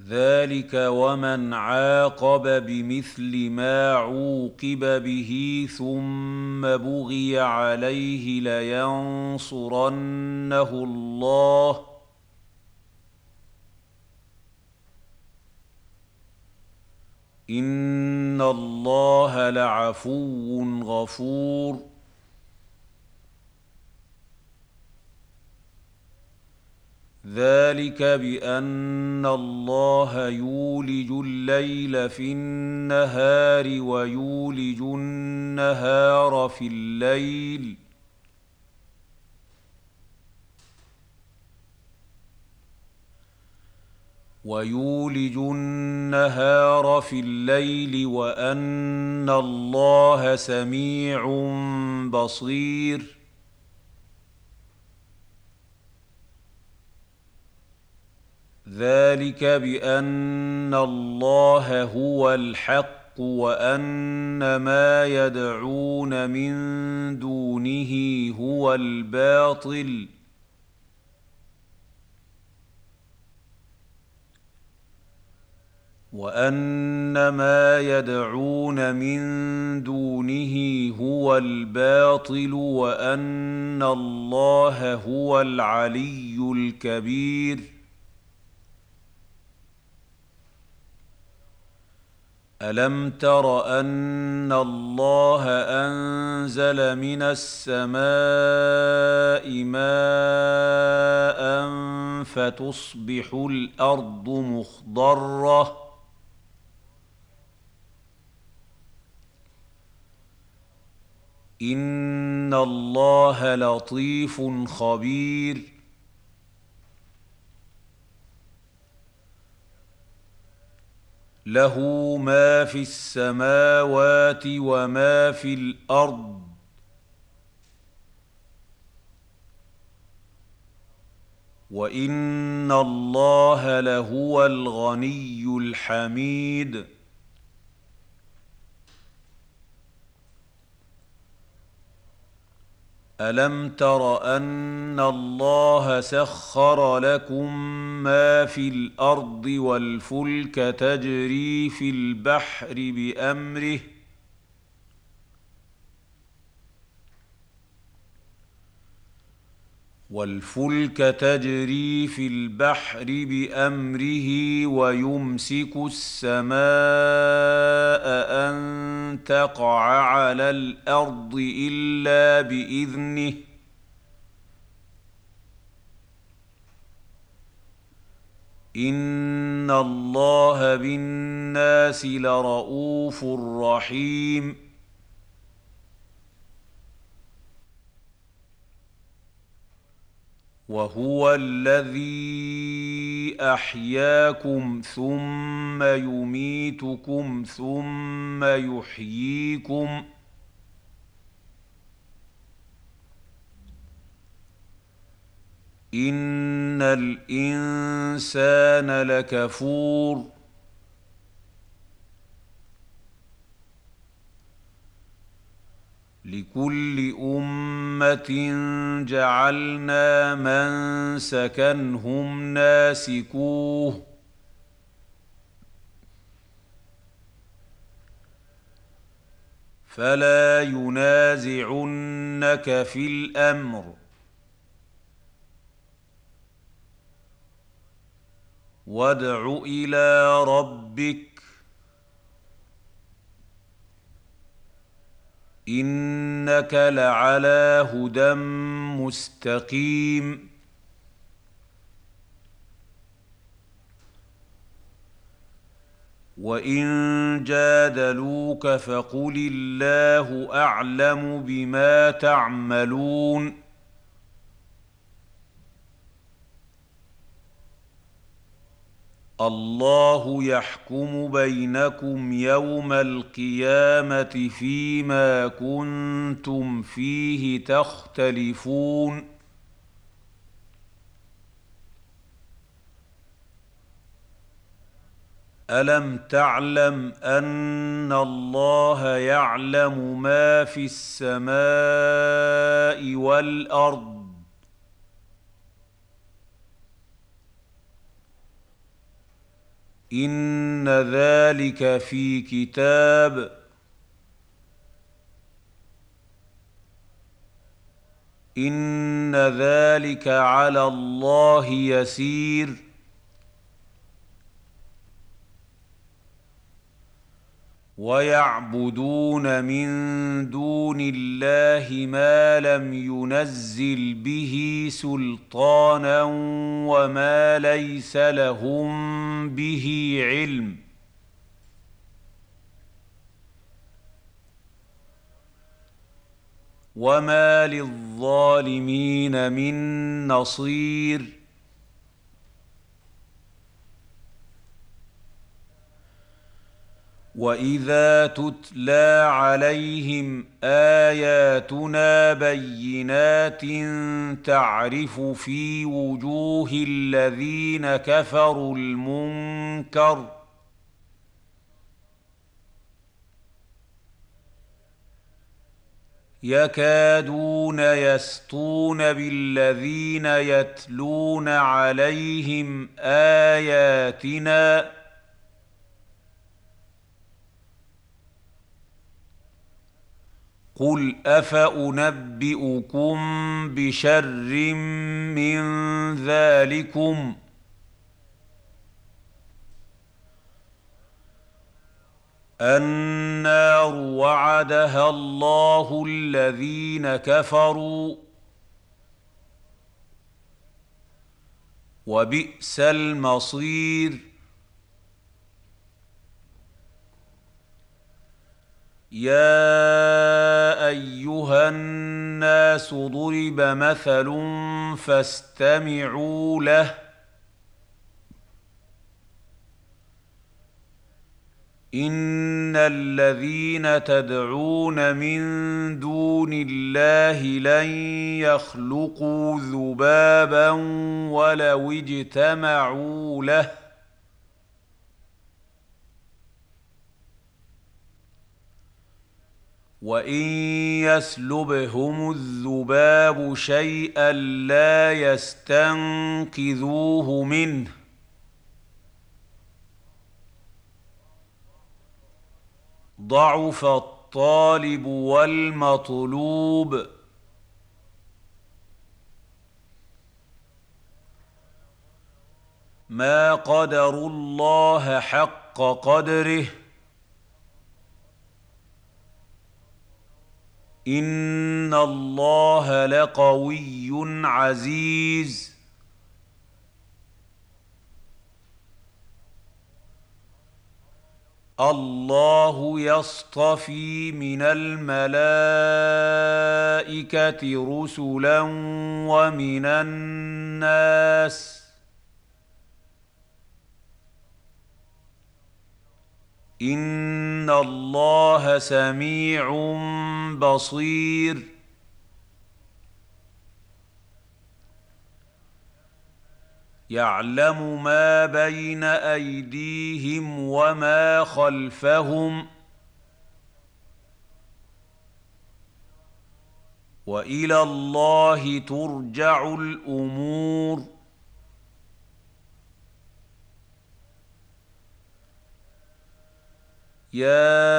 ذلك ومن عاقب بمثل ما عوقب به ثم بغي عليه لينصرنه الله إن الله لعفو غفور. ذلك بأن الله يولج الليل في النهار ويولج النهار في الليل وأن الله سميع بصير. ذلك بأن الله هو الحق وأن ما يدعون من دونه هو الباطل وأن الله هو العلي الكبير. ألم تر أن الله أنزل من السماء ماء فتصبح الأرض مخضرة إن الله لطيف خبير. له ما في السماوات وما في الأرض وإن الله لهو الغني الحميد. ألم تر أن الله سخر لكم ما في الأرض والفلك تجري في البحر بأمره ويمسك السماء أن تقع على الأرض إلا بإذنه إن الله بالناس لرءوف رحيم. وهو الذي أحياكم ثم يميتكم ثم يحييكم إن الإنسان لكفور. لكل أمة جعلنا منسكا هم ناسكوه فلا ينازعنك في الأمر وادع إلى ربك إنك لعلى هدى مستقيم. وإن جادلوك فقل الله أعلم بما تعملون الله يحكم بينكم يوم القيامة فيما كنتم فيه تختلفون ألم تعلم أن الله يعلم ما في السماء والأرض إن ذلك في كتاب إن ذلك على الله يسير ويعبدون من دون الله ما لم ينزل به سلطانا وما ليس لهم به علم وما للظالمين من نصير وإذا تتلى عليهم آياتنا بينات تعرف في وجوه الذين كفروا المنكر يكادون يسطون بالذين يتلون عليهم آياتنا قل أفأنبئكم بشر من ذلكم النار وعدها الله الذين كفروا وبئس المصير يا أيها الناس ضرب مثل فاستمعوا له إن الذين تدعون من دون الله لن يخلقوا ذبابا ولو اجتمعوا له وإن يسلبهم الذباب شيئا لا يستنقذوه منه ضعف الطالب والمطلوب ما قدروا الله حق قدره إن الله لقوي عزيز الله يصطفي من الملائكة رسلا ومن الناس إن الله سميع بصير يعلم ما بين أيديهم وما خلفهم وإلى الله ترجع الأمور يا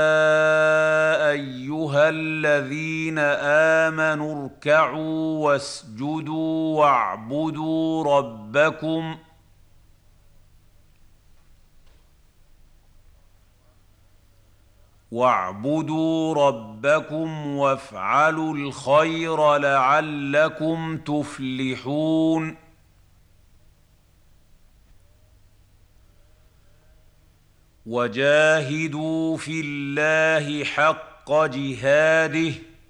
أيها الذين آمنوا اركعوا واسجدوا واعبدوا ربكم وافعلوا الخير لعلكم تفلحون وجاهدوا في الله حق جهاده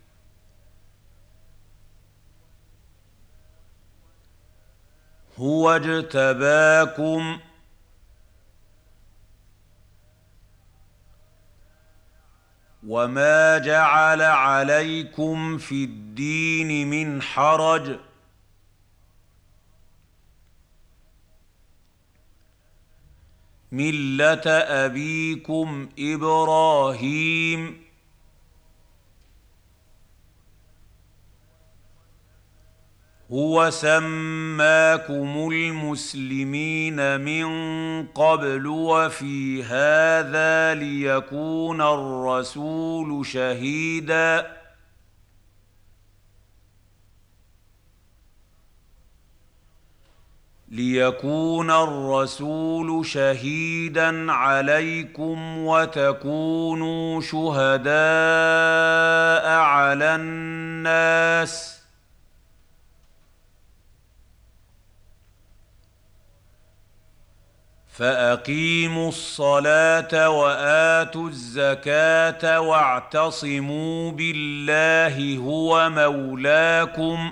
هو اجتباكم وما جعل عليكم في الدين من حرج ملة أبيكم إبراهيم هو سماكم المسلمين من قبل وفي هذا ليكون الرسول شهيدا عليكم وتكونوا شهداء على الناس. فأقيموا الصلاة وآتوا الزكاة واعتصموا بالله هو مولاكم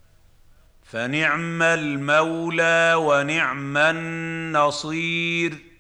فنعم المولى ونعم النصير.